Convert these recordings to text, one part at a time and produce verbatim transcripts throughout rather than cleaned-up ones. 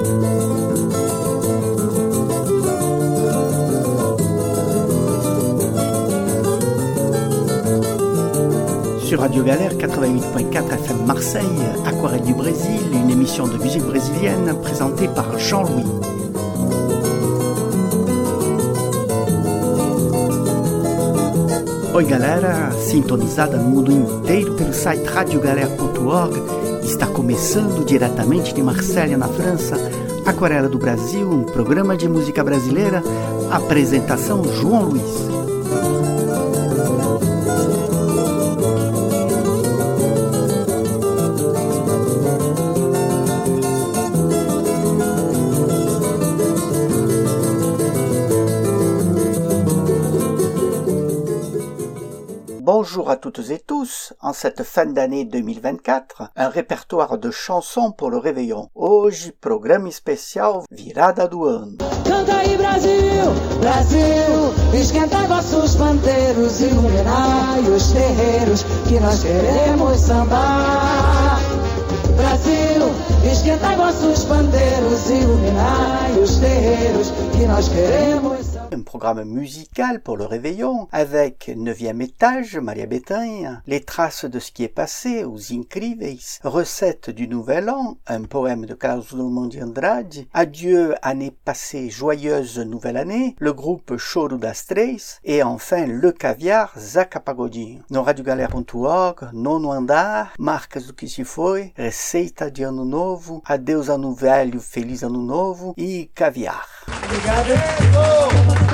Sur Radio Galère quatre-vingt-huit point quatre F M Marseille, Aquarelle du Brésil, une émission de musique brésilienne présentée par Jean-Louis. Oi galera, sintonizada no mundo inteiro pelo site radio galera ponto org, está começando diretamente de Marselha, na França, Aquarela do Brasil, um programa de música brasileira, apresentação João Luiz. Bonjour à toutes et tous, en cette fin d'année deux mille vingt-quatro, un répertoire de chansons pour le réveillon. Hoje, programa especial Virada do Ano. Canta aí Brasil, Brasil, esquenta vossos pandeiros, iluminai os terreiros, que nós queremos sambar. Brasil, esquenta vossos pandeiros, iluminai os terreiros, que nós queremos sambar. Un programme musical pour le réveillon avec neuvième étage, Maria Bethânia, les traces de ce qui est passé, Os Incríveis, recettes du nouvel an, un poème de Carlos Drummond de Andrade, adieu année passée, joyeuse nouvelle année, le groupe Choro das Três et enfin le caviar, Zaca Pagodinho. No radio galera ponto org, nono andar, marcas do que se foi, receita de ano novo, adeus ano velho, feliz ano novo e caviar. Obrigado.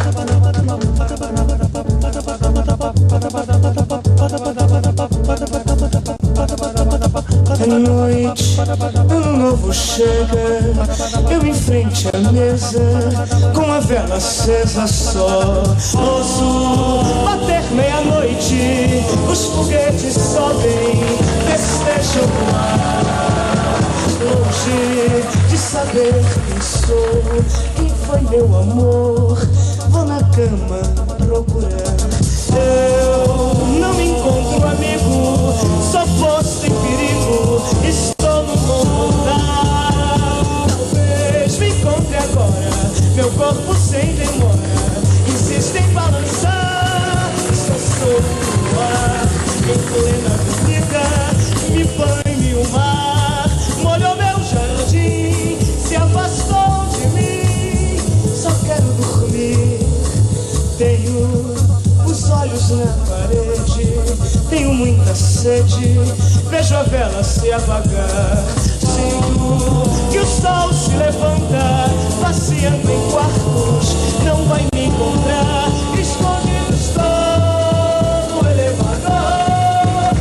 À noite, ano novo chega, eu em frente à mesa, com a vela acesa só. Ouço bater meia-noite, os foguetes sobem, festejam o ar. Longe de saber quem sou, quem foi meu amor, vou na cama procurar. Eu não me encontro amigo, só posto em perigo, estou no mortal. Talvez me encontre agora, meu corpo sem demora insiste em balançar. Estou solto no ar, em plena vida, me banhe o mar, molhou meu jardim, se afastou de mim, só quero dormir. Tenho os olhos na parede, tenho muita sede, vejo a vela se apagar. Sinto que o sol se levanta, passeando em quartos, não vai me encontrar. Escondido estou no elevador,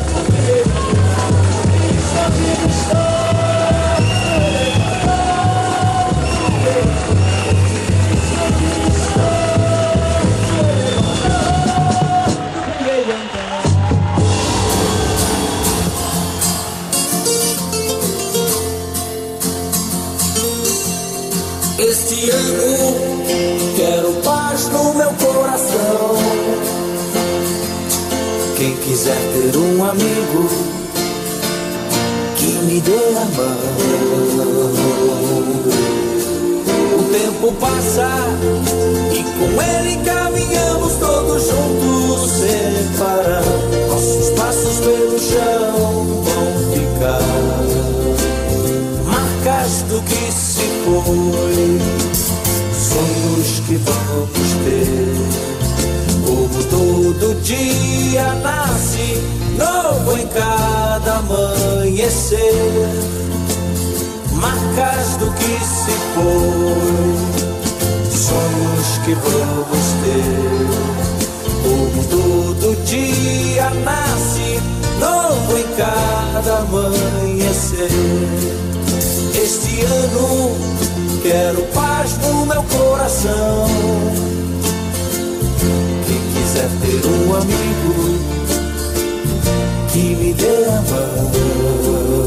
escondido estou no elevador, escondido estou no elevador do primeiro andar. Este ano quero paz no meu coração. Quem quiser ter um amigo que me dê a mão. O tempo passa e com ele caminhamos todos juntos sem parar. Nossos passos pelo chão vão ficar marcas do que se foi, sonhos que vamos ter. Como todo dia nasce novo em cada amanhecer, marcas do que se foi, sonhos que vamos ter. Como todo dia nasce novo em cada amanhecer. Este ano quero paz no meu coração. Quem quiser ter um amigo que me dê a mão.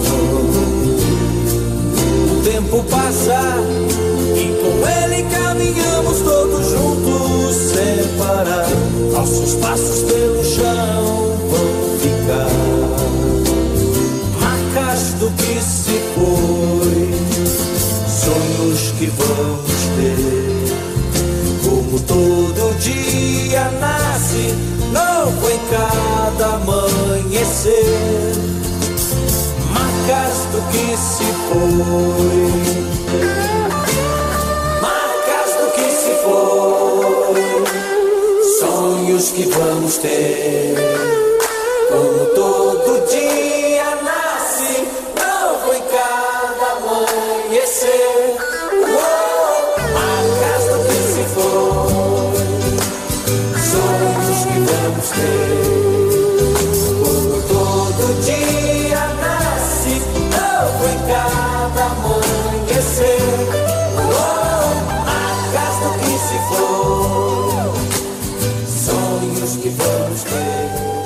O tempo passa e com ele caminhamos todos juntos sem parar. Nossos passos pelo chão vão ficar marcas do que se foi, sonhos que vamos ter. Como todo dia nasce novo em cada amanhecer, marcas do que se foi, marcas do que se foi, sonhos que vamos ter. Como todo dia nasce novo em cada amanhecer, oh, marcas do que se foi, sonhos que vamos ter. Como todo dia nasce novo em cada amanhecer, oh, marcas do que se foi, sonhos que vamos ter.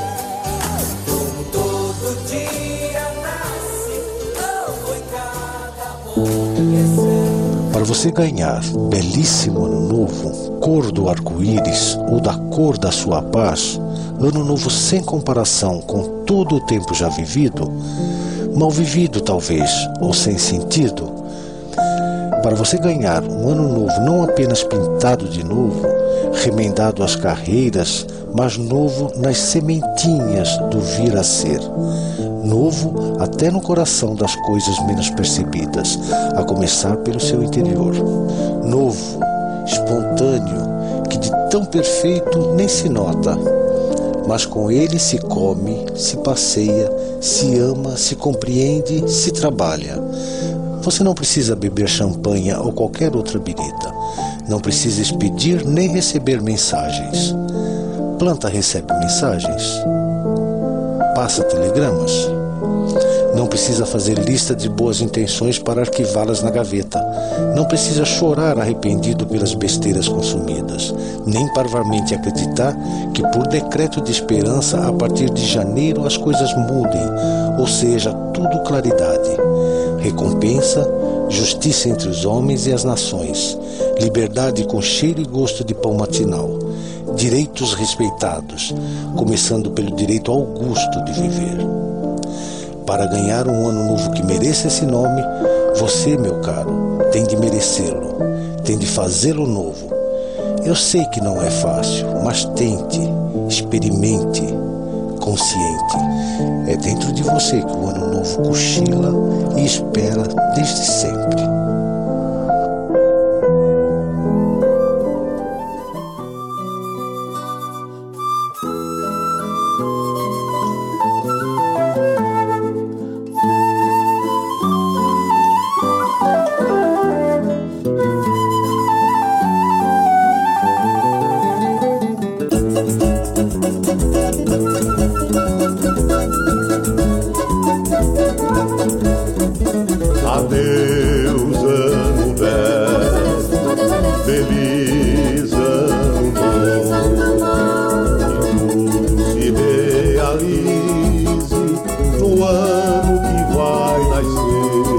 Para você ganhar belíssimo ano novo, cor do arco-íris ou da cor da sua paz, ano novo sem comparação com todo o tempo já vivido, mal vivido talvez, ou sem sentido. Para você ganhar um ano novo não apenas pintado de novo, remendado às carreiras, mas novo nas sementinhas do vir a ser. Novo até no coração das coisas menos percebidas, a começar pelo seu interior. Novo, espontâneo, que de tão perfeito nem se nota, mas com ele se come, se passeia, se ama, se compreende, se trabalha. Você não precisa beber champanhe ou qualquer outra bebida. Não precisa expedir nem receber mensagens. Planta recebe mensagens? Passa telegramas? Não precisa fazer lista de boas intenções para arquivá-las na gaveta. Não precisa chorar arrependido pelas besteiras consumidas, nem parvamente acreditar que por decreto de esperança a partir de janeiro as coisas mudem, ou seja, tudo claridade, recompensa, justiça entre os homens e as nações, liberdade com cheiro e gosto de pão matinal, direitos respeitados, começando pelo direito augusto de viver. Para ganhar um ano novo que mereça esse nome, você, meu caro, tem de merecê-lo, tem de fazê-lo novo. Eu sei que não é fácil, mas tente, experimente, consciente. É dentro de você que o ano novo cochila e espera desde sempre. Adeus, ano velho, feliz ano novo, que tudo se realize no ano que vai nascer.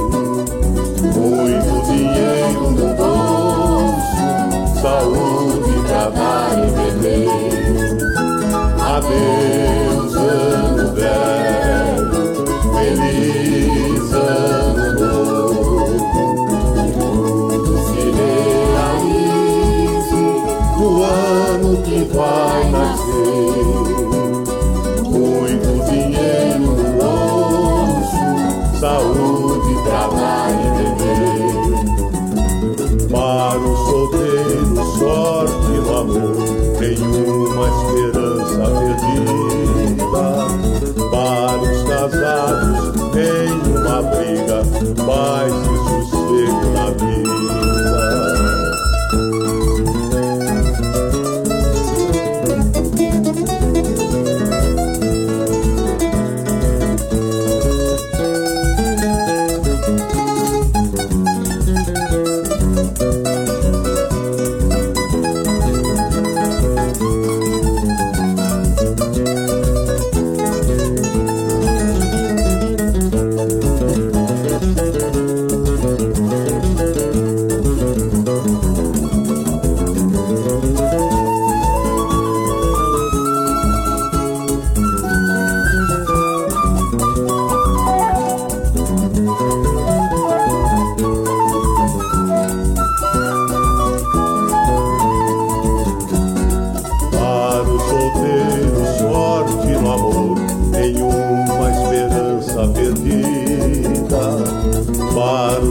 Muito dinheiro no bolso, saúde, trabalho e beber. Adeus, ano velho, feliz ano novo, tudo se realize no ano que vai nascer. Muito dinheiro no bolso, saúde, trabalho e beber. Para o solteiro, sorte no amor, nenhuma esperança perdida. Para os casados, nenhuma briga, paz e sossego na vida.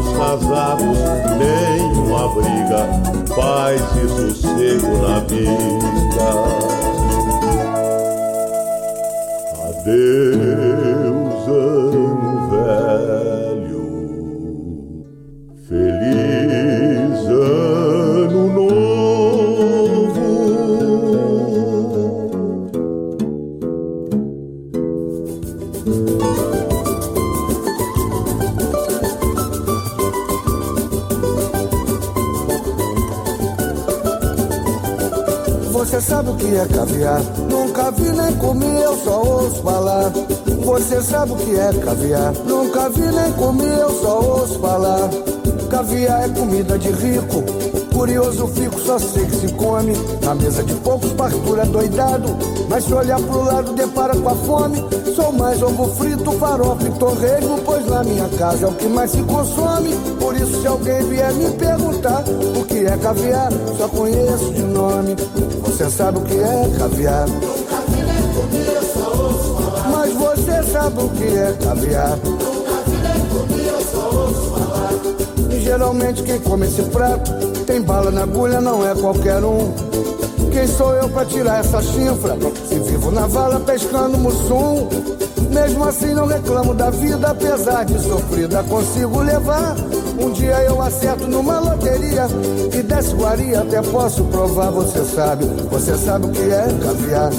casados, nenhuma briga, paz e sossego na vida. Adeus, ano velho, feliz ano novo. Você sabe o que é caviar? Nunca vi nem comi, eu só ouço falar. Você sabe o que é caviar? Nunca vi nem comi, eu só ouço falar. Caviar é comida de rico, curioso fico, só sei que se come. Na mesa de poucos, fartura doidado, mas se olhar pro lado depara com a fome. Sou mais ovo frito, farofa e torresmo, pois na minha casa é o que mais se consome. Por isso se alguém vier me perguntar o que é caviar, só conheço de nome. Você sabe o que é caviar? Nunca vi nem comi, eu só ouço falar. Mas você sabe o que é caviar? Nunca vi nem comi, eu só ouço falar. E geralmente quem come esse prato tem bala na agulha, não é qualquer um. Quem sou eu pra tirar essa chifra? Se vivo na vala pescando mussum. Mesmo assim não reclamo da vida, apesar de sofrida consigo levar. Um dia eu acerto numa loteria e desse guaria até posso provar. Você sabe, você sabe o que é caviar?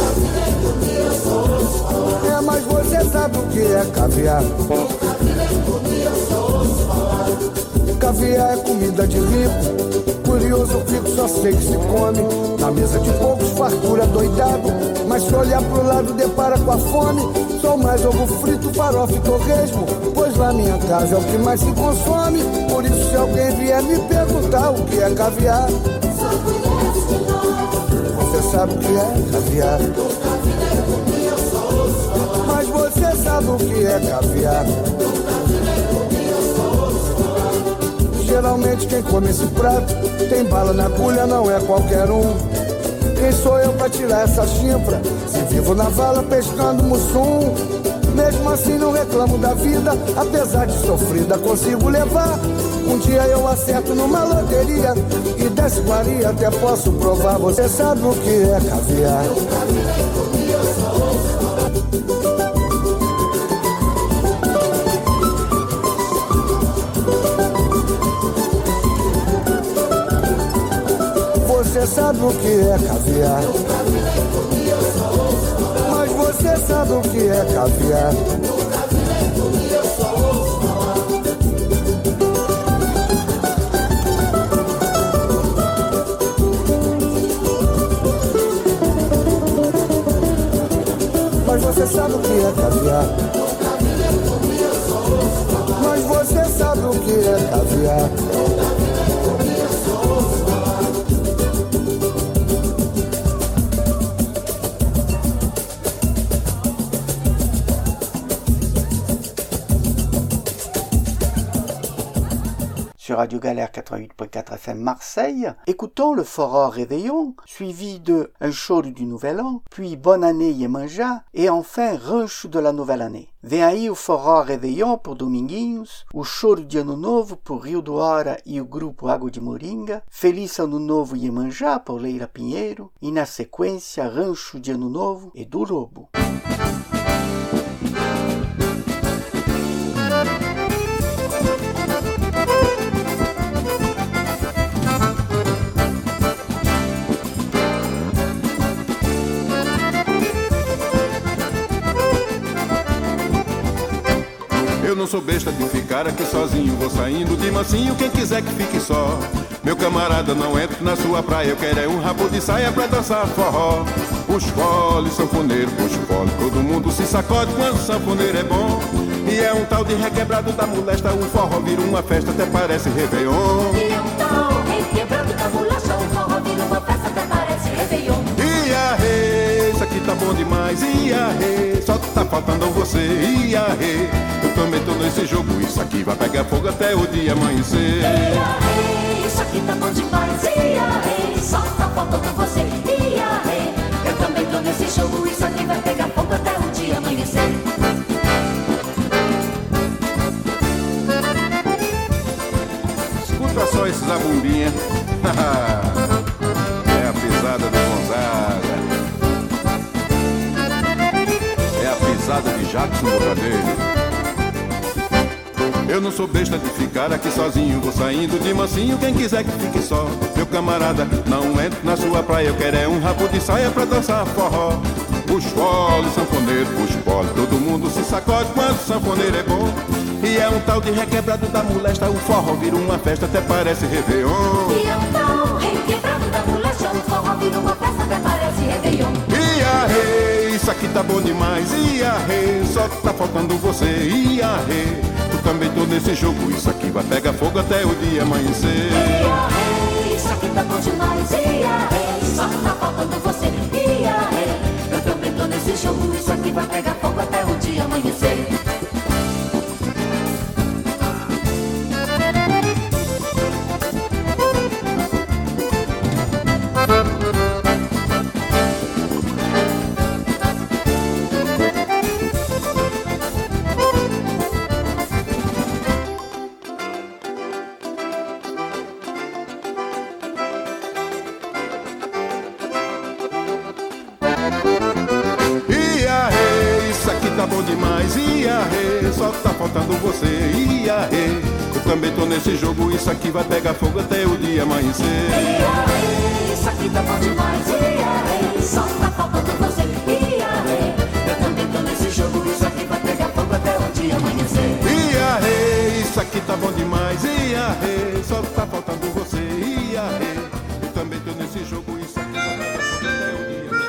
É, mas você sabe o que é caviar? Caviar é comida de rico, curioso fico, só sei que se come. Na mesa de poucos, fartura doidado, mas se olhar pro lado depara com a fome. Sou mais ovo frito, farofa e torresmo, pois lá minha casa é o que mais se consome. Por isso se alguém vier me perguntar o que é caviar, você sabe o que é caviar? Mas você sabe o que é caviar? Geralmente quem come esse prato tem bala na agulha, não é qualquer um. Quem sou eu pra tirar essa chifra? Se vivo na vala pescando mussum. Mesmo assim não reclamo da vida, apesar de sofrida consigo levar. Um dia eu acerto numa loteria e desse guaria até posso provar. Você sabe o que é caviar? Você sabe o que é caviar? Mas você sabe o que é caviar? Mas você sabe o que é caviar? Mas você sabe o que é caviar? Sur Radio Galère quatre-vingt-huit point quatre F M Marseille, écoutons le Forró Réveillon, suivi de Un Choro du Nouvel An, puis Bonne Année Iemanjá, et enfin Rancho de la Nouvelle Année. Vem aí o Forró Réveillon por Dominguinhos, o Choro de Ano Novo por Rio do Hora e o grupo Água de Moringa, Feliz Ano Novo Iemanjá por Leila Pinheiro, e na sequência Rancho de Ano Novo e do Lobo. Eu não sou besta de ficar aqui sozinho, vou saindo de mansinho, quem quiser que fique só. Meu camarada, não entre na sua praia, eu quero é um rabo de saia pra dançar forró. Os fole, sanfoneiro, puxa o fole, todo mundo se sacode quando o sanfoneiro é bom. E é um tal de requebrado da molesta, o forró vira uma festa, até parece Réveillon. E é um tal requebrado da molesta, o forró vira uma festa, até parece Réveillon. E arre, isso aqui tá bom demais, e arre, só tá faltando você, e arre. Eu também tô nesse jogo, isso aqui vai pegar fogo até o dia amanhecer. E arre, isso aqui tá bom demais, e arre, só tá faltando você, e arre. Eu também tô nesse jogo, isso aqui vai pegar fogo até o dia amanhecer. só esse zabumbinha. É a pisada do Gonzaga. É a pisada de Jackson do Cadeiro. Eu não sou besta de ficar aqui sozinho, vou saindo de mansinho, quem quiser que fique só. Meu camarada, não entro na sua praia, eu quero é um rabo de saia pra dançar forró. Os foles, sanfoneiro, os foles, todo mundo se sacode quando o sanfoneiro é bom. E é um tal de requebrado da molesta, o forró vira uma festa, até parece Réveillon. E é um tal requebrado da molesta, o forró vira uma festa, até parece Réveillon. Ia rei, isso aqui tá bom demais, ia rei, só tá faltando você, ia rei. Tu também tô nesse jogo, isso aqui vai pegar fogo até o dia amanhecer. Ia rei, isso aqui tá bom demais, ia rei, só tá faltando você, ia rei. Eu também tô nesse jogo, isso aqui vai pegar fogo até o dia amanhecer. Tá bom demais, ia rei, só tá faltando você, ia rei. Eu também tô nesse jogo, isso aqui vai pegar fogo até o dia amanhecer. Ia rei, isso aqui tá bom demais, ia rei, só tá faltando você, ia rei. Eu também tô nesse jogo, isso aqui vai pegar fogo até o dia amanhecer. Ia rei, isso aqui tá bom demais, ia rei, só tá faltando você, ia rei. Eu também tô nesse jogo, isso aqui vai pegar fogo até o dia amanhecer.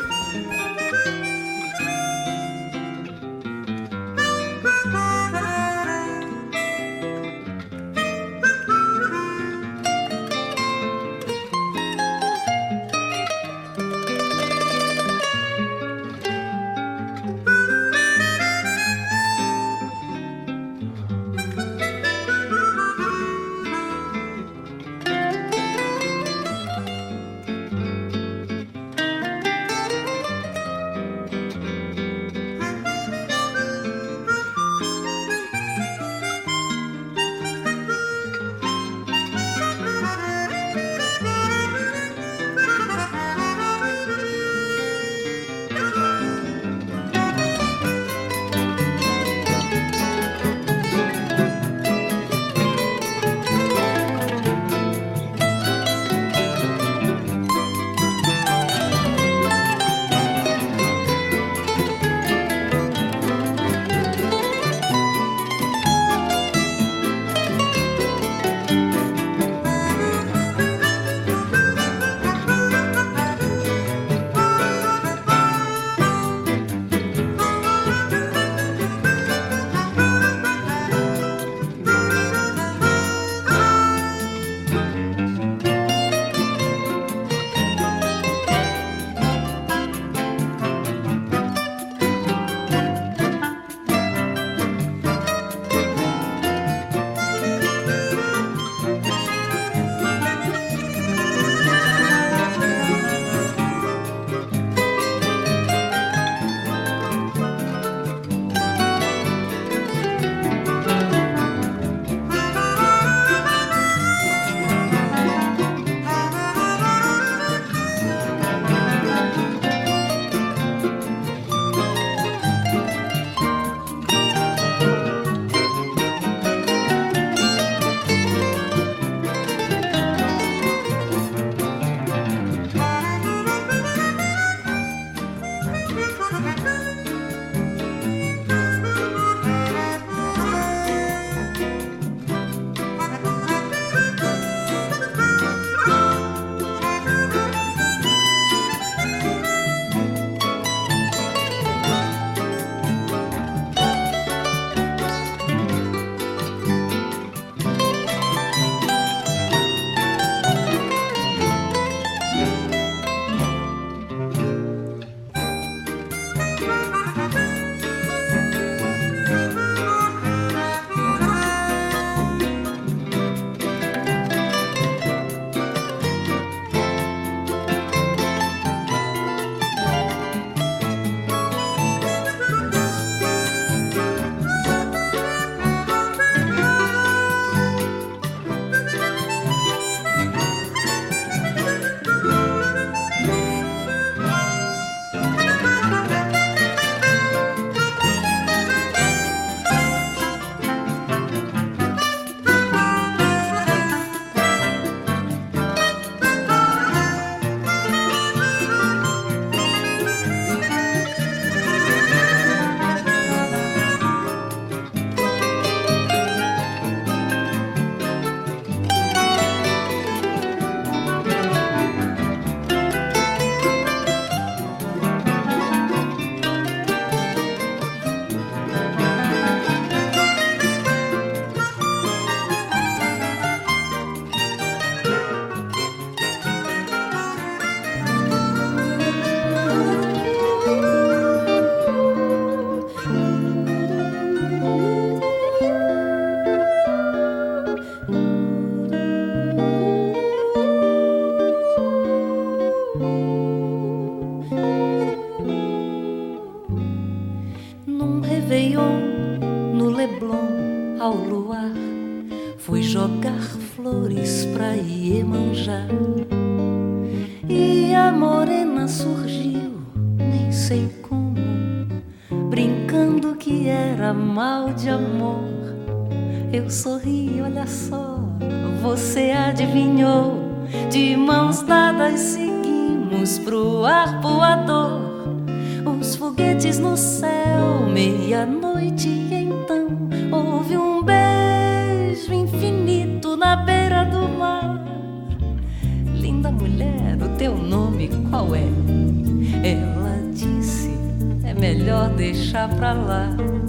flores pra Iemanjá. E a morena surgiu, nem sei como, brincando que era mal de amor. Eu sorri, olha só, você adivinhou. De mãos dadas seguimos pro arpoador. Os foguetes no céu, meia-noite, então houve um beijo infinito na beira do mar. Linda mulher, o teu nome qual é? Ela disse, é melhor deixar pra lá.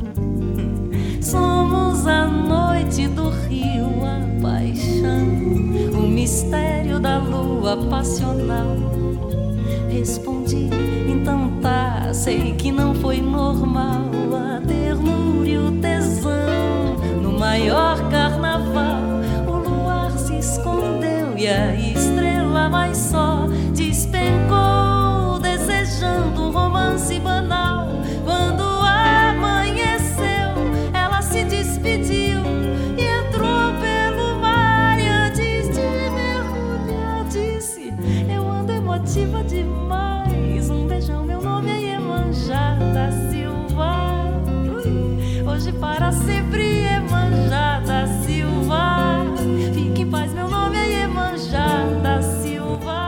Somos a noite do rio, a paixão, o mistério da lua passional. Respondi, então tá, sei que não foi normal. A ternura e o tesão no maior carnaval. O luar se escondeu e a estrela mais só despencou, desejando um romance banal. Quando amanheceu, ela se despediu e entrou pelo mar. E antes de mergulhar disse, eu ando emotiva demais. Um beijão, meu nome é Iemanjá da Silva. Ui, hoje para sempre Iemanjá da Silva. Fique em paz, meu nome é Iemanjá da Silva.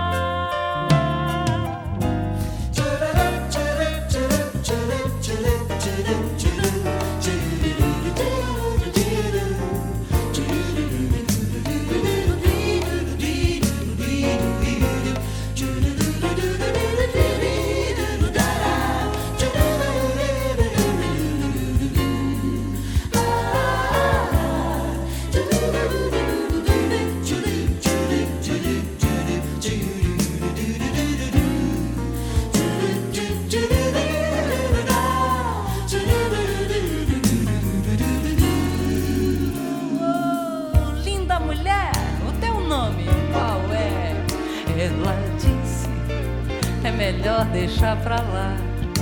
Melhor deixar pra lá.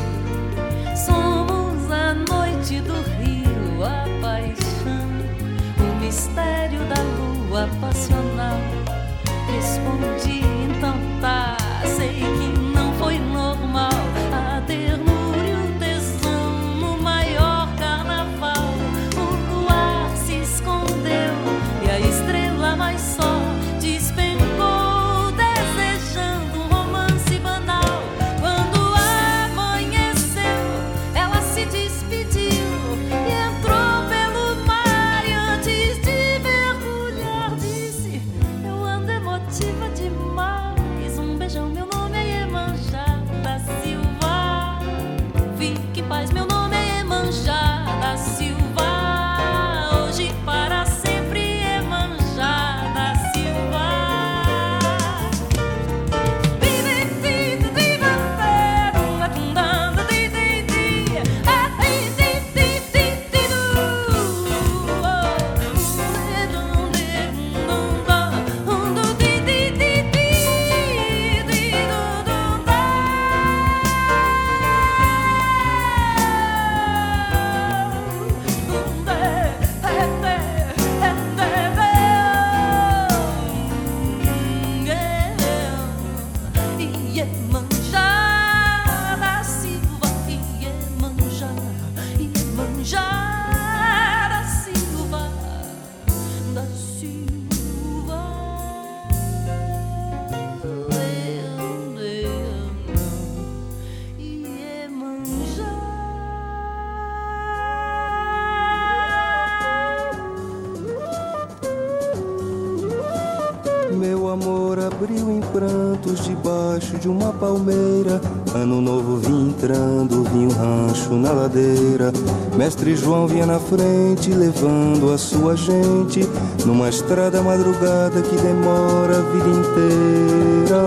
Somos a noite do rio, a paixão, o mistério da lua passional. Respondi, então tá, sei que não foi normal. A ternura e o tesão no maior carnaval. O luar se escondeu e a estrela mais só despencou, desejando um romance banal. Debaixo de uma palmeira, ano novo vinha entrando, vinha um rancho na ladeira. Mestre João vinha na frente, levando a sua gente, numa estrada madrugada que demora a vida inteira.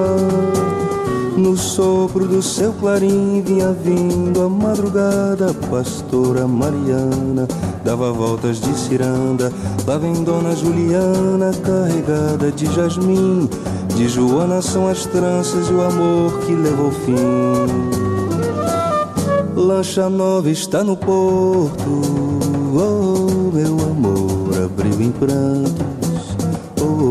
No sopro do seu clarim vinha vindo a madrugada, pastora Mariana dava voltas de ciranda. Lá vem Dona Juliana carregada de jasmim, de Joana são as tranças e o amor que levou fim. Lancha nova está no porto, oh meu amor, abriu em prantos, oh,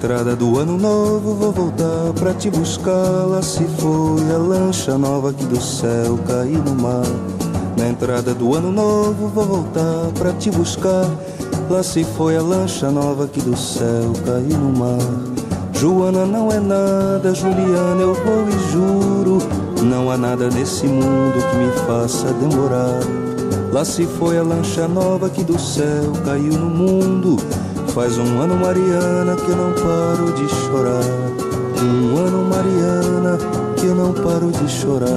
entrada do ano novo vou voltar pra te buscar. Lá se foi a lancha nova que do céu caiu no mar. Na entrada do ano novo vou voltar pra te buscar. Lá se foi a lancha nova que do céu caiu no mar. Joana não é nada, Juliana eu vou e juro, não há nada nesse mundo que me faça demorar. Lá se foi a lancha nova que do céu caiu no mundo. Faz um ano, Mariana, que eu não paro de chorar. Um ano, Mariana, que eu não paro de chorar.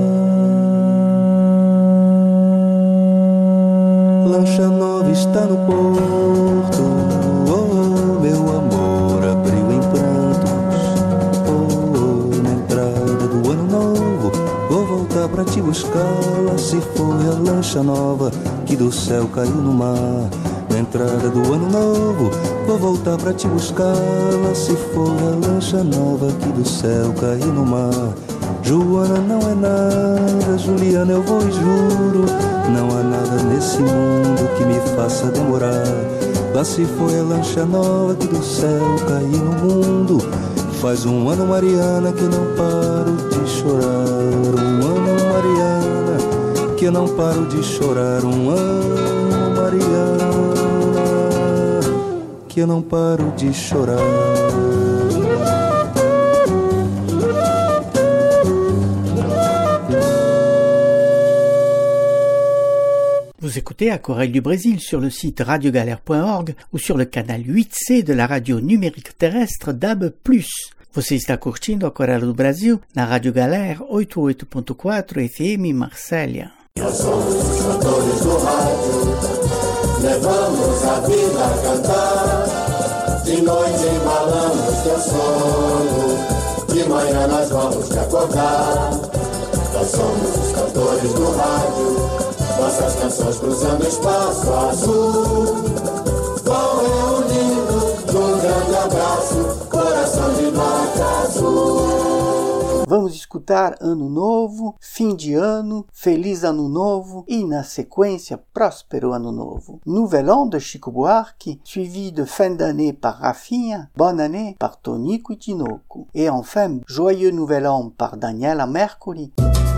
Lancha nova está no porto, oh, meu amor, abriu em prantos. Oh, oh, na entrada do ano novo vou voltar pra te buscar. Lá se foi a lancha nova que do céu caiu no mar. Na entrada do ano novo vou voltar pra te buscar. Lá se foi a lancha nova que do céu caiu no mar. Joana não é nada, Juliana eu vou e juro, não há nada nesse mundo que me faça demorar. Lá se foi a lancha nova que do céu caiu no mundo. Faz um ano, Mariana, que eu não paro de chorar. Um ano, Mariana, que eu não paro de chorar. Um ano, Mariana, que eu não paro de chorar. Vous écoutez à Chorale du Brésil sur le site radio galère point org ou sur le canal huit C de la radio numérique terrestre D A B plus. Você está curtindo a Chorale do Brasil na Rádio Galera oitenta e oito ponto quatro F M Marsella. Nós somos os cantores do rádio, levamos a vida a cantar. De noite embalamos teu sono, de manhã nós vamos te acordar. Nós somos os cantores do rádio, nossas canções cruzando espaço azul, vão reunindo num grande abraço, coração de nota azul. Vamos escutar Ano Novo, Fim de Ano, Feliz Ano Novo e, na sequência, Próspero Ano Novo. Nouvel An de Chico Buarque, suivi de Fin d'année par Rafinha, Bonne Année par Tonico e Tinoco. Et enfin, Joyeux Nouvel An par Daniela Mercury.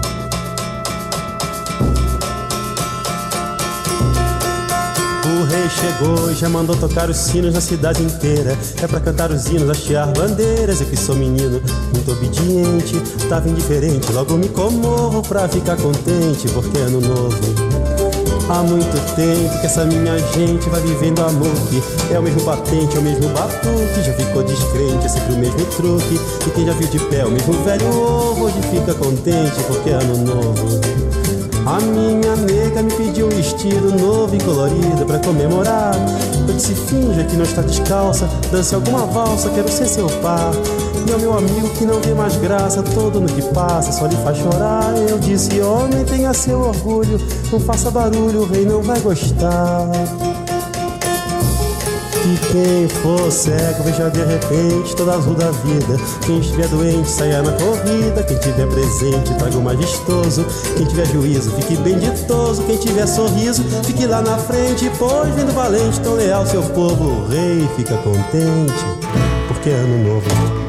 O rei chegou e já mandou tocar os sinos na cidade inteira. É pra cantar os hinos, hastear bandeiras. Eu que sou menino, muito obediente, tava indiferente, logo me comovo pra ficar contente, porque é ano novo. Há muito tempo que essa minha gente vai vivendo amor, que é o mesmo batente, é o mesmo batuque. Já ficou descrente, é sempre o mesmo truque. E quem já viu de pé o mesmo velho ovo, hoje fica contente, porque é ano novo. A minha nega me pediu um vestido novo e colorido pra comemorar. Eu disse, finja que não está descalça, dance alguma valsa, quero ser seu par. E ao meu amigo que não vê mais graça, todo no que passa só lhe faz chorar. Eu disse, homem, tenha seu orgulho, não faça barulho, o rei não vai gostar. E quem for cego veja de repente toda azul da vida. Quem estiver doente saia na corrida. Quem tiver presente traga o majestoso. Quem tiver juízo fique bem ditoso. Quem tiver sorriso fique lá na frente. Pois vindo valente, tão leal seu povo, o rei fica contente, porque é ano novo.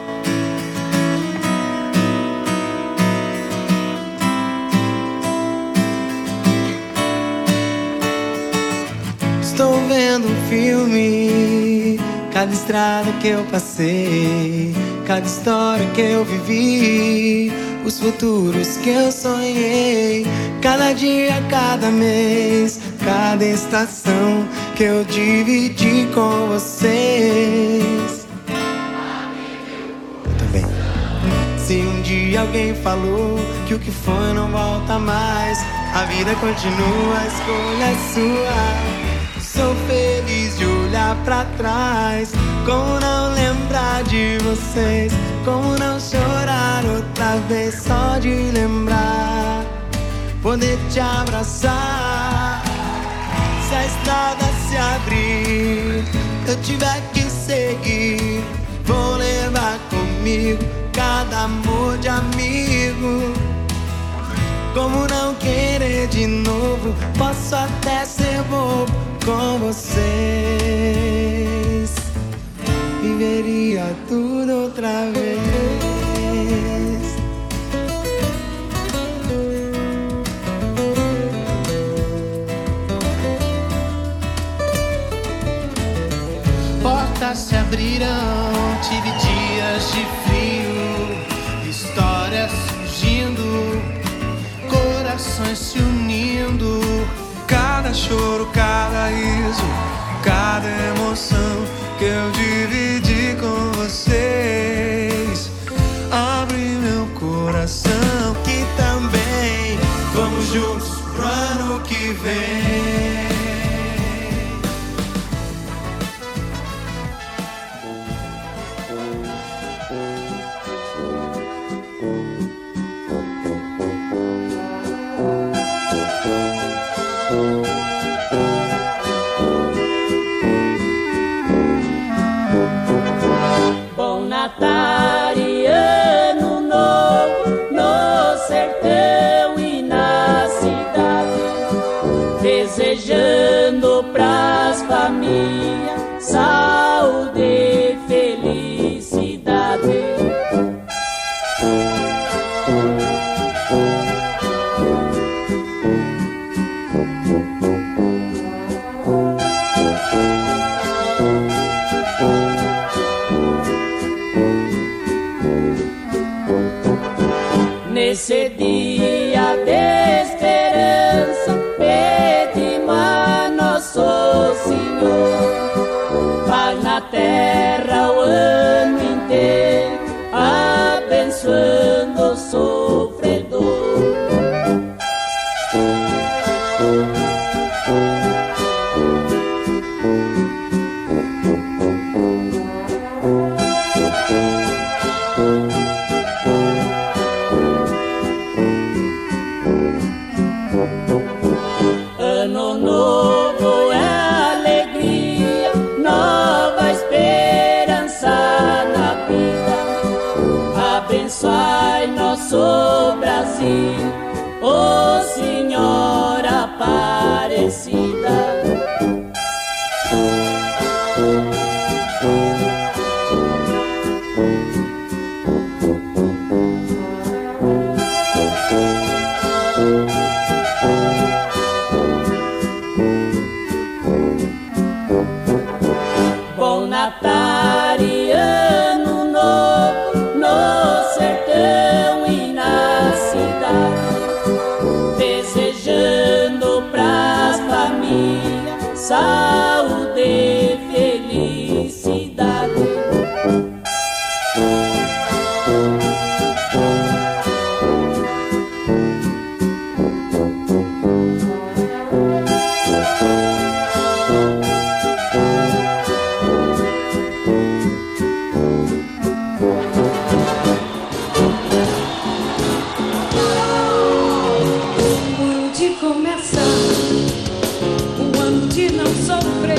Estou vendo um filme, cada estrada que eu passei, cada história que eu vivi, os futuros que eu sonhei, cada dia, cada mês, cada estação que eu dividi com vocês. Muito bem. Se um dia alguém falou que o que foi não volta mais, a vida continua, a escolha é sua. Sou feliz de olhar pra trás, como não lembrar de vocês, como não chorar outra vez só de lembrar, poder te abraçar. Se a estrada se abrir, eu tiver que seguir, vou levar comigo cada amor de amigo. Como não querer de novo, posso até ser bobo com vocês. Viveria dia tudo outra vez. Portas se abrirão, tive dias de frio, histórias surgindo, corações se unindo, cada choro, cada riso, cada emoção que eu dividi com vocês. Abre meu coração que também vamos juntos pro ano que vem. Natal e Ano Novo no sertão e na cidade, desejando pras famílias saúde e felicidade. Nesse dia de esperança, pedimos a Nosso Senhor, paz na terra o ano inteiro, abençoando o sofredor. Ano novo é alegria, nova esperança na vida. Abençoai nosso Brasil, ó Senhora Aparecida. Bom Natal e Ano Novo no sertão e na cidade, desejando pras famílias saúde e felicidade. O ano de começar, o ano de não sofrer.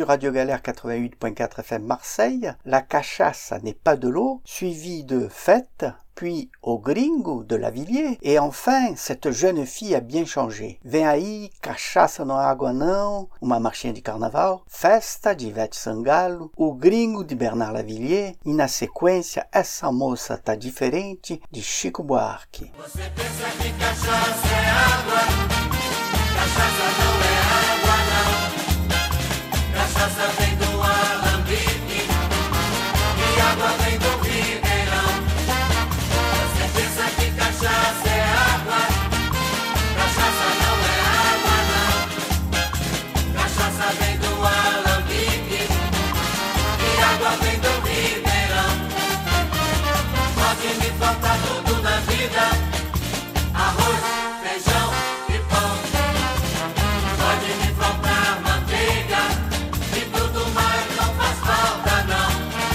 Radio Galère quatre-vingt-huit point quatre F M Marseille, La cachaça n'est pas de l'eau, suivi de Fête, puis Au Gringo de Lavilliers, et enfin Cette jeune fille a bien changé. Vem aí, Cachaça no água não, uma marchinha de carnaval, Festa de Ivete Sangalo, O Gringo de Bernard Lavilliers e na sequência Essa moça tá diferente de Chico Buarque. Você pensa que cachaça é água, cachaça não é água não, cachaça vem do alambique e água vem do ribeirão. Você pensa que cachaça é água, cachaça não é água não, cachaça vem do alambique e água vem do ribeirão. Pode me faltar tudo na vida, arroz, feijão e pão. Pode me faltar manteiga e tudo mais não faz falta não.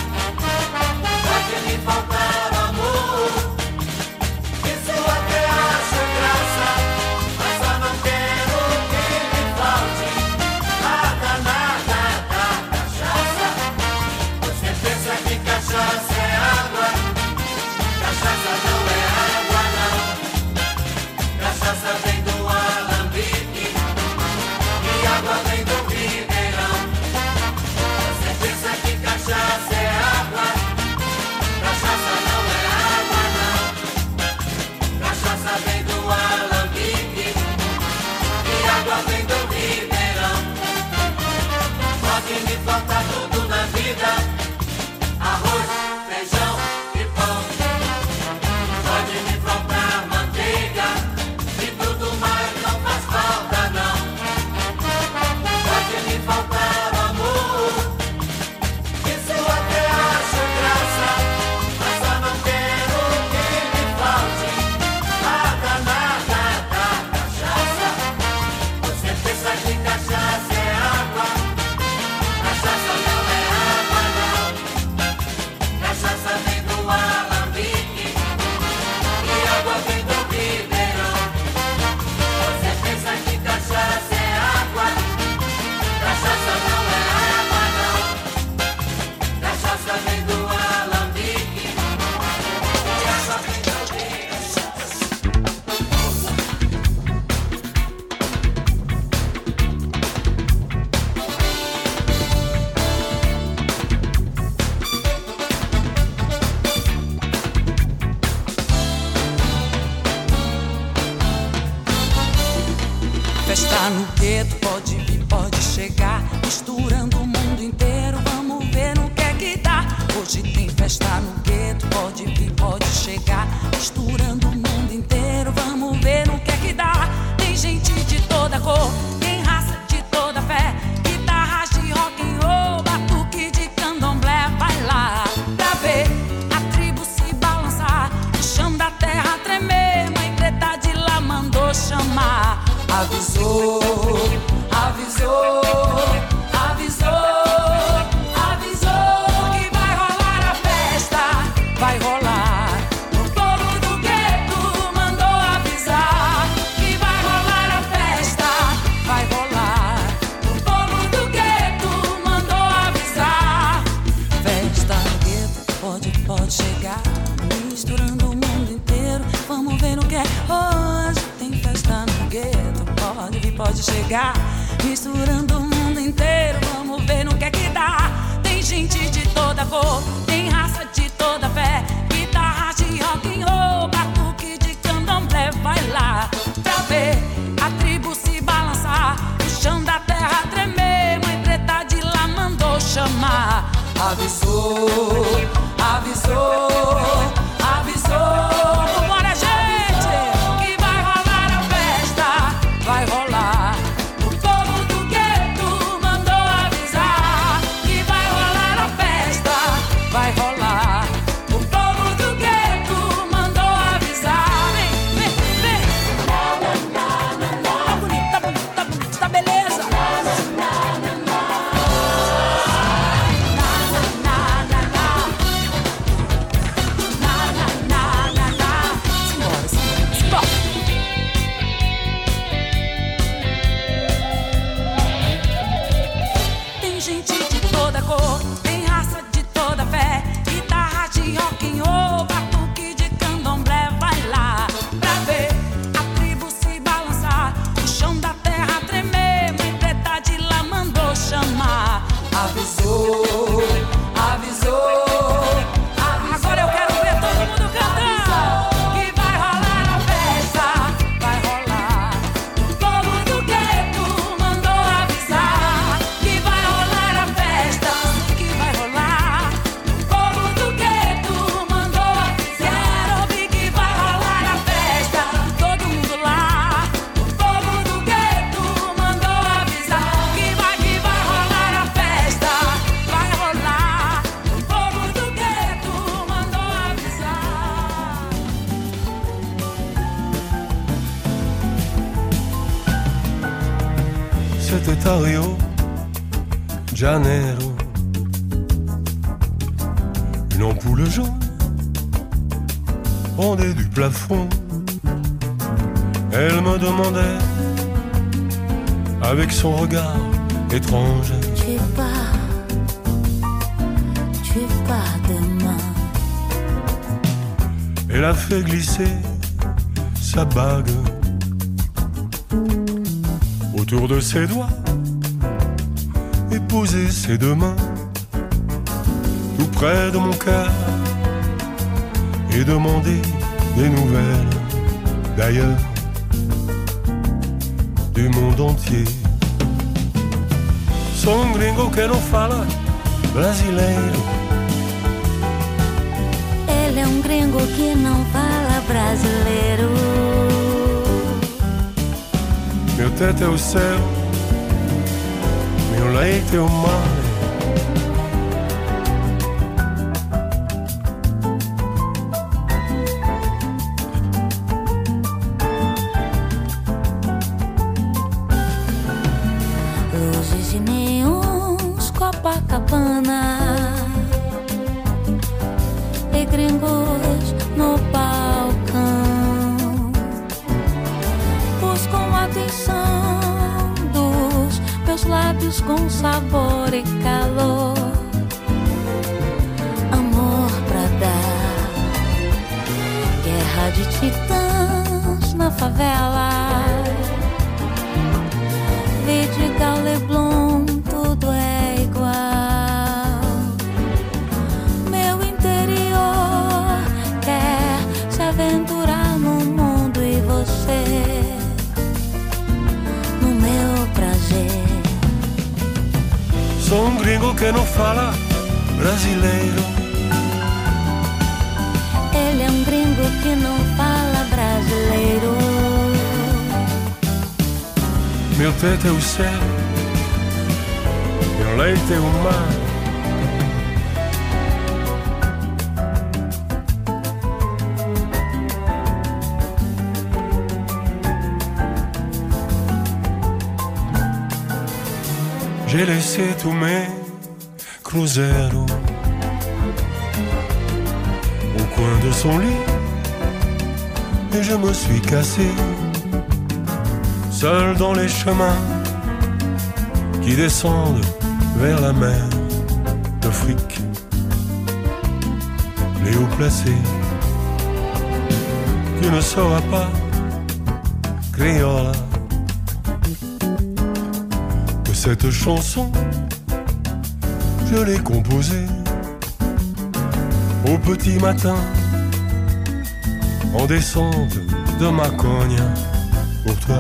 Pode me faltar amor, isso até acho graça, mas só não quero que me falte nada, nada da cachaça. Você pensa que cachaça é água, cachaça não é água não, cachaça vem do alambique e água vem do ribeirão. Você pensa que cachaça é água, cachaça não é água não, cachaça vem do alambique e água vem do ribeirão. Pode me faltar tudo na vida, arroz, feijão e pão. Pode me faltar manteiga e tudo mais não faz falta não. Pode me faltar amor, isso até acho graça, mas só não quero que me falte nada, nada da cachaça. Você pensa que cachaça é água, cachaça não é água não, cachaça vem do alambique e água vem do ribeirão. Você pensa que cachaça é água, cachaça não é água não, cachaça vem do alambique e água vem do Festa no gueto, pode vir, pode chegar, misturando o mundo inteiro, vamos ver no que é que dá. Hoje tem festa no gueto, pode vir, pode chegar, misturando o mundo inteiro, vamos ver no que é que dá. Tem gente de toda cor, tem raça de toda fé, guitarras de rock and roll, batuque de candomblé, vai lá pra ver a tribo se balançar, o chão da terra tremer, mãe preta de lá mandou chamar. Avisou, avisou, avisou, avisou que vai rolar a festa, vai rolar. O povo do gueto mandou avisar que vai rolar a festa, vai rolar. O povo do gueto mandou avisar. Festa no gueto, pode, pode chegar, misturando o mundo inteiro, vamos ver o que é hoje. Tem festa no gueto, pode vir, pode chegar, misturando o mundo inteiro, vamos ver no que é que dá. Tem gente de toda cor, tem raça de toda fé, guitarras de rock and roll, batuque de candomblé, vai lá pra ver a tribo se balançar, o chão da terra tremer, mãe preta de lá mandou chamar. Avisou, avisou, avisou. Vambora, gente, que vai rolar a festa, vai rolar. O povo do gueto mandou avisar que vai rolar a festa, vai rolar. O povo do gueto mandou avisar. Vem, vem, vem. Tá bonito, tá bonito, tá bonito, tá beleza. c'était à Rio de Janeiro. Une ampoule jaune pendait du plafond. Elle me demandait avec son regard étrange: Tu pars, tu pars demain. Elle a fait glisser sa bague autour de ses doigts et posé ses deux mains tout près de mon cœur et demandé des nouvelles d'ailleurs, du monde entier. Sou um gringo que não fala brasileiro. Ele é um gringo que não fala brasileiro. Meu teto é o céu, meu leite é o mar. Luzes de neons, Copacabana e gringos no balcão buscam a atenção dos meus lábios com sabor e calor. Amor pra dar, guerra de titãs na favela. Vidigal, Leblon, tudo é igual. Meu interior quer se aventurar no mundo e você no meu prazer. Sou um gringo que não fala brasileiro. Ele é um gringo que não fala brasileiro. Meu teto é o céu, meu leite é o mar. J'ai laissé tous mes cruzeros au coin de son lit et je me suis cassé seul dans les chemins qui descendent vers la mer de fric. Les hauts placés, tu ne sauras pas, criolla, que cette chanson, je l'ai composée au petit matin, en descente de Maconha, pour toi,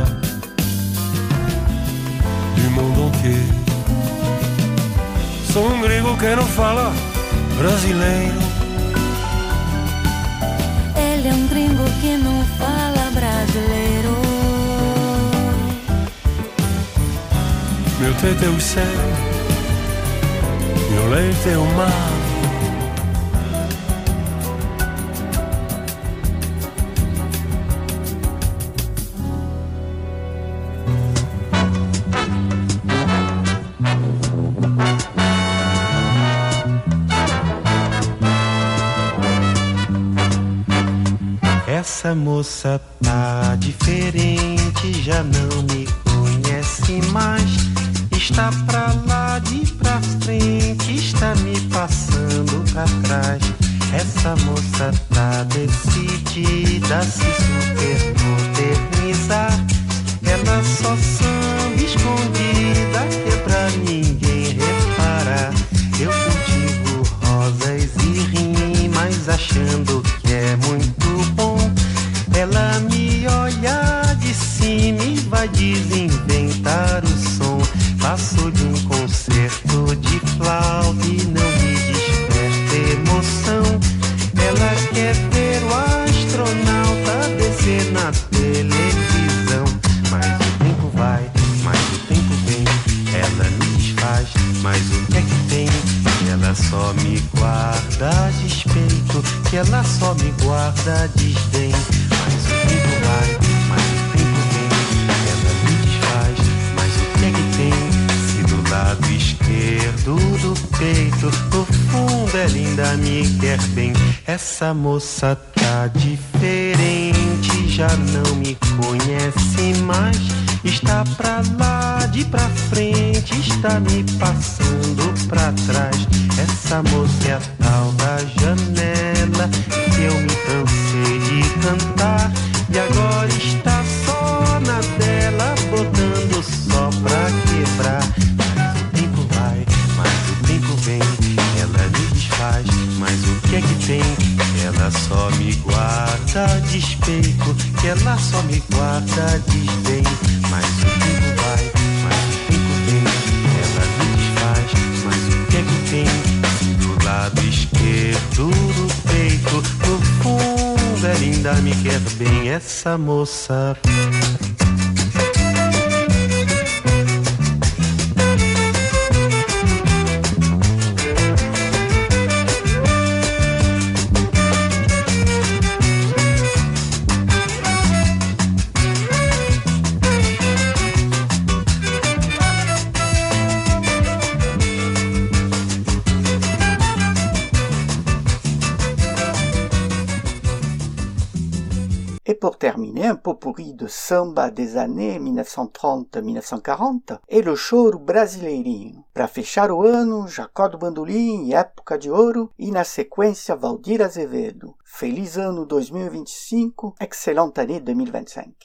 du monde entier. Sou um gringo que não fala brasileiro. Ele é um gringo que não fala brasileiro. Meu teto é o céu, meu leite é o mar. Essa moça tá diferente, já não me conhece mais. Está pra lá de pra frente, está me passando pra trás. Essa moça tá decidida a se supermodernizar. Ela só samba escondida, que é pra ninguém reparar. Eu cultivo rosas e rimas, achando que é muito bom. Ela me olha de cima e vai desinventar o som. Passo de um concerto de flauta e não me desperta emoção. Ela quer ver o astronauta descer na televisão. Mas o tempo vai, mas o tempo vem. Ela me desfaz, mas o que é que tem? Ela só me guarda despeito, que ela só me guarda desdém. Mas o tempo vai, mas o tempo vem. Ela me desfaz, mas o que é que tem? quer bem. Essa moça tá diferente, já não me conhece mais. Está pra lá, de pra frente, está me passando pra trás. Essa moça é a tal da Janela, que eu me cansei de cantar. E agora está só na dela, botando só pra quebrar. Mas o tempo vai, mas o tempo vem, ela me desfaz, mas o que é que tem? Ela só me guarda despeito, que ela só me guarda desdém. Mas o tempo vai, mas o tempo vem, ela me desfaz, mas o que é que tem? Do lado esquerdo do peito, no fundo ela ainda me quer bem, essa moça. Et pour terminer, un pot-pourri de samba des années mille neuf cent trente a mille neuf cent quarante é o choro brasileirinho. Para fechar o ano, Jacó do Bandolim e Época de Ouro, e na sequência Valdir Azevedo. Feliz ano dois mil e vinte e cinco, excellente année dois mil e vinte e cinco.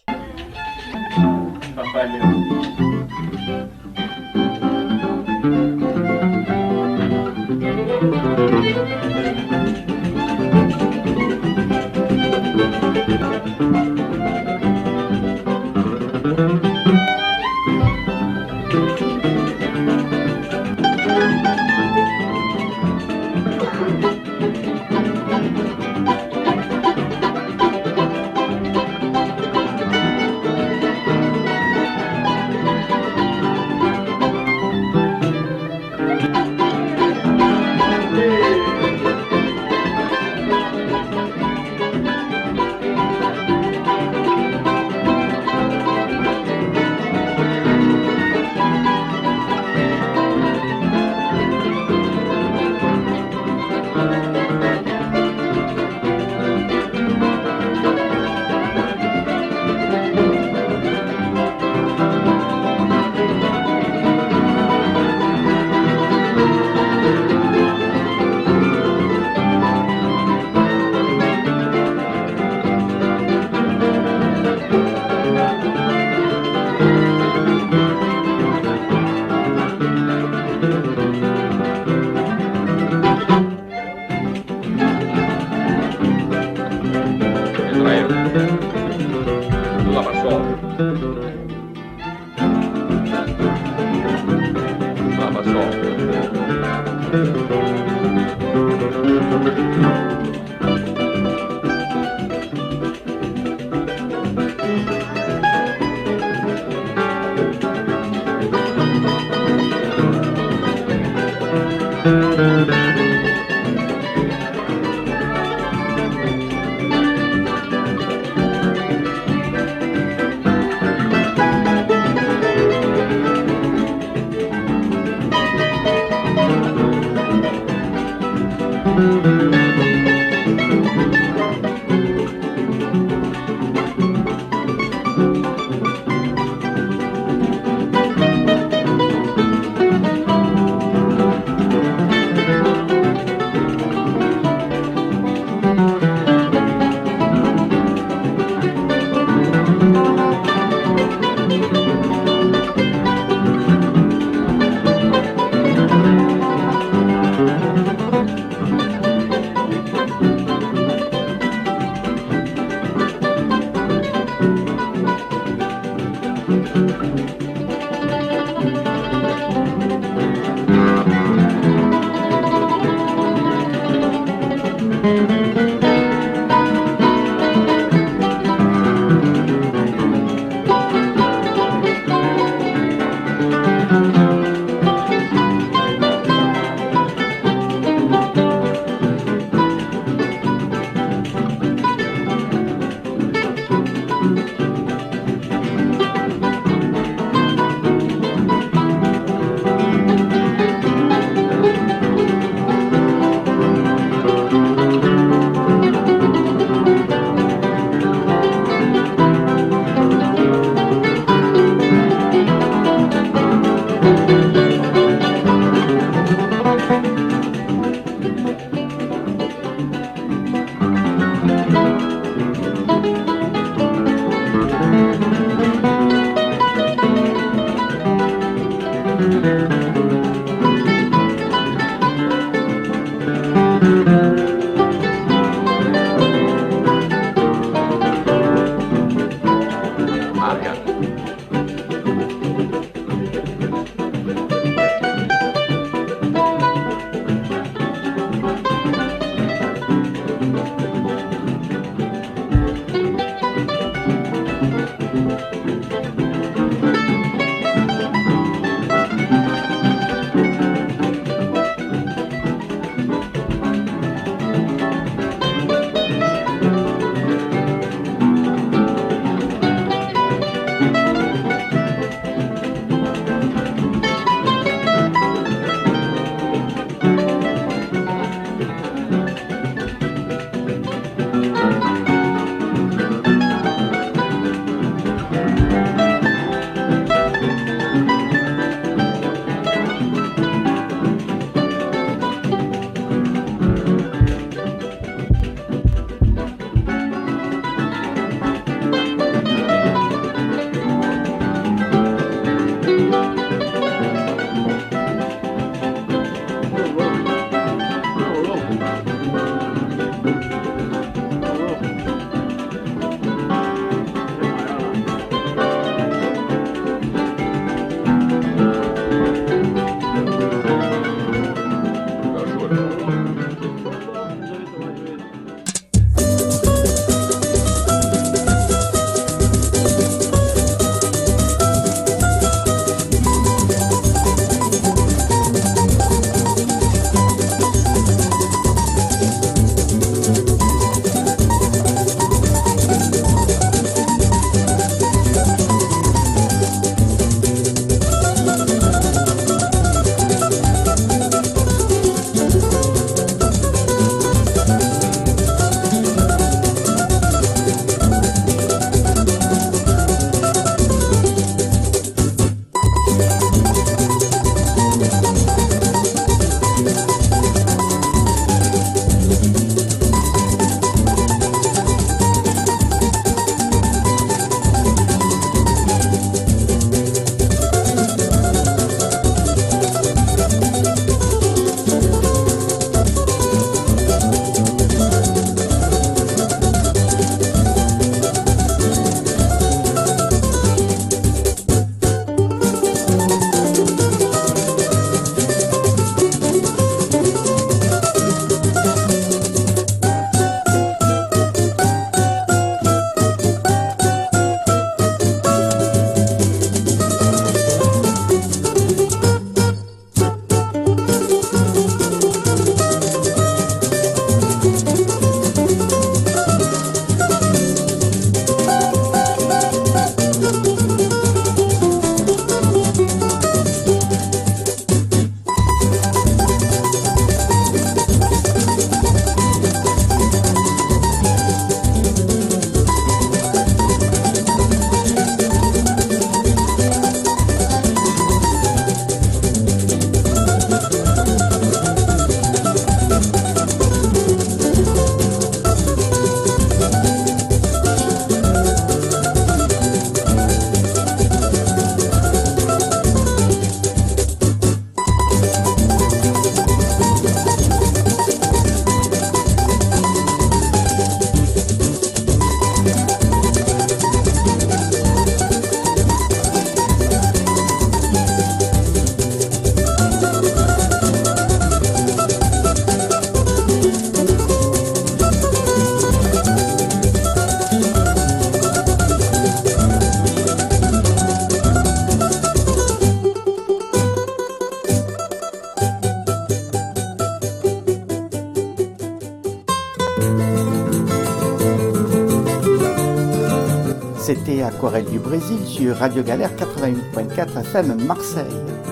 C'était Aquarelle du Brésil sur Radio Galère quatre-vingt-huit point quatro F M Marseille.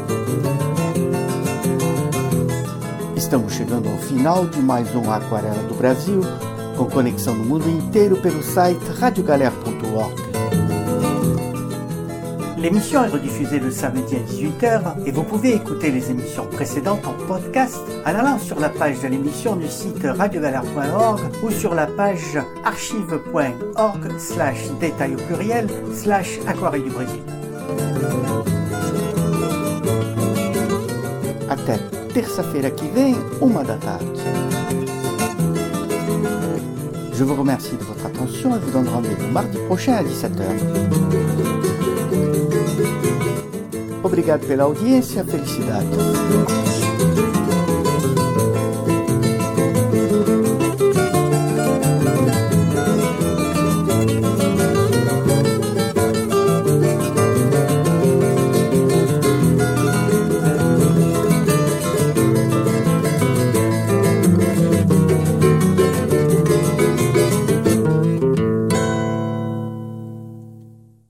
Estamos chegando ao final de mais um Aquarela do Brasil, com conexão no mundo inteiro pelo site radio galère point org. L'émission est rediffusée le samedi à dix-huit heures et vous pouvez écouter les émissions précédentes en podcast en allant sur la page de l'émission du site radio galère point org ou sur la page archive point org slash détail au pluriel slash Aquarelle du Brésil. Até terça-feira que vem, uma da tarde. Je vous remercie de votre attention et vous donne rendez-vous mardi prochain à dix-sept heures. Obrigado pela audiência, felicidade.